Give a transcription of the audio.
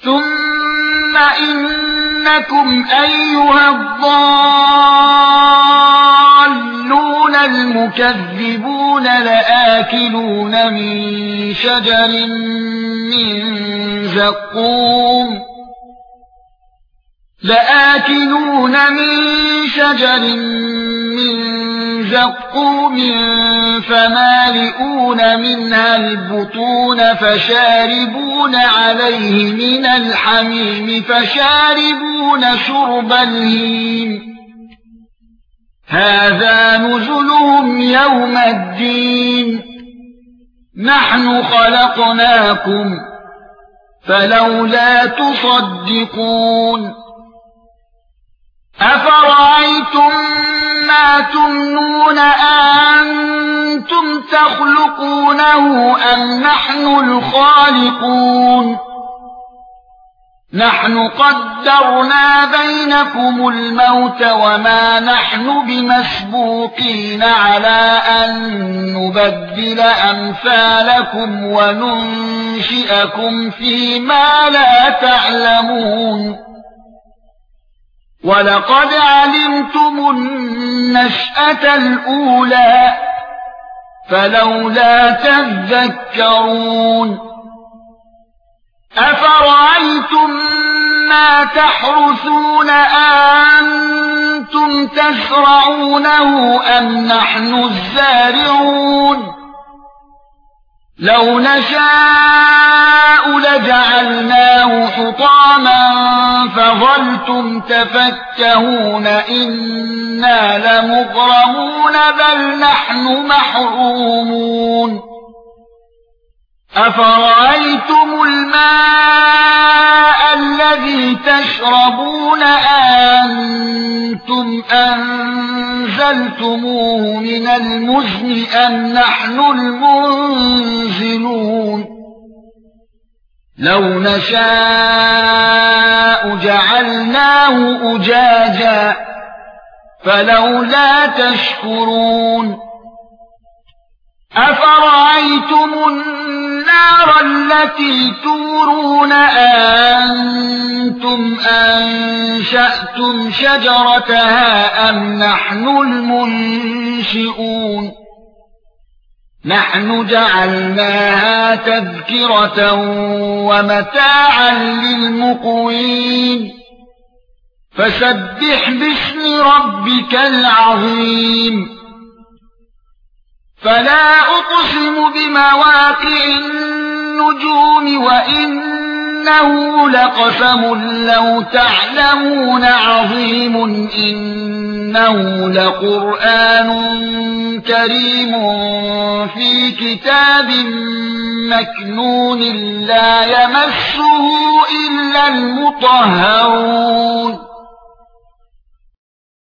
ثُمَّ إِنَّكُمْ أَيُّهَا الضَّالُّونَ الْمُكَذِّبُونَ لَآكِلُونَ مِنْ شَجَرٍ مِنْ زَقُّومٍ فَمَالِئُونَ مِنْهَا الْبُطُونَ فَشَارِبُونَ عَلَيْهِ مِنَ الْحَمِيمِ فَشَارِبُونَ شُرْبَ الْهِيمِ هَذَا نُزُلُهُمْ يَوْمَ الدِّينِ نَحْنُ خَلَقْنَاكُمْ فَلَوْلَا تُصَدِّقُونَ أَفَرَأَيْتُم مَّا تُمْنُونَ أَأَنتُمْ تَخْلُقُونَهُ أَمْ نَحْنُ الْخَالِقُونَ نَحْنُ قَدَّرْنَا بَيْنَكُمُ الْمَوْتَ وَمَا نَحْنُ بِمَسْبُوقِينَ عَلَى أَن نُّبَدِّلَ أَمْثَالَكُمْ وَنُنشِئَكُمْ فِيمَا لَا تَعْلَمُونَ وَلَقَدْ عَلِمْتُمُ النَّشْأَةَ الْأُولَى فَلَوْلَا تَذَكَّرُونَ أَفَرَأَيْتُم مَّا تَحْرُثُونَ أَأَنتُمْ تَزْرَعُونَهُ أَمْ نَحْنُ الزَّارِعُونَ لَوْ نَشَاءُ لَجَعَلْنَاهُ حُطَامًا فَظَلْتُمْ تَفَكَّهُونَ إِنَّا لَمُغْرَمُونَ بَلْ نَحْنُ مَحْرُومُونَ أَفَرَأَيْتُمُ الْمَاءَ الَّذِي تَشْرَبُونَ أَأَنتُمْ أَنزَلْتُمُوهُ مِنَ الْمُزْنِ أَمْ نَحْنُ الْمُنزِلُونَ لَوْ نَشَاءُ جَعَلْنَاهُ أُجَاجًا فَلَوْلَا تَشْكُرُونَ أَفَرَأَيْتُمُ النَّارَ الَّتِي تُورُونَ أَأَنتُمْ أَنشَأْتُمْ شَجَرَتَهَا أَمْ نَحْنُ الْمُنشِئُونَ نَحْنُ جَعَلْنَاهَا تَذْكِرَةً وَمَتَاعًا لِلْمُقْوِينَ فَسَبِّحْ بِاسْمِ رَبِّكَ الْعَظِيمِ فَلَا أُقْسِمُ بِمَوَاقِعِ النُّجُومِ وَإِنَّهُ لَقَسَمٌ لَّوْ تَعْلَمُونَ عَظِيمٌ إِنَّهُ لَقُرْآنٌ كَرِيمٌ فِي كِتَابٍ مَّكْنُونٍ لَّا يَمَسُّهُ إِلَّا الْمُطَهَّرُونَ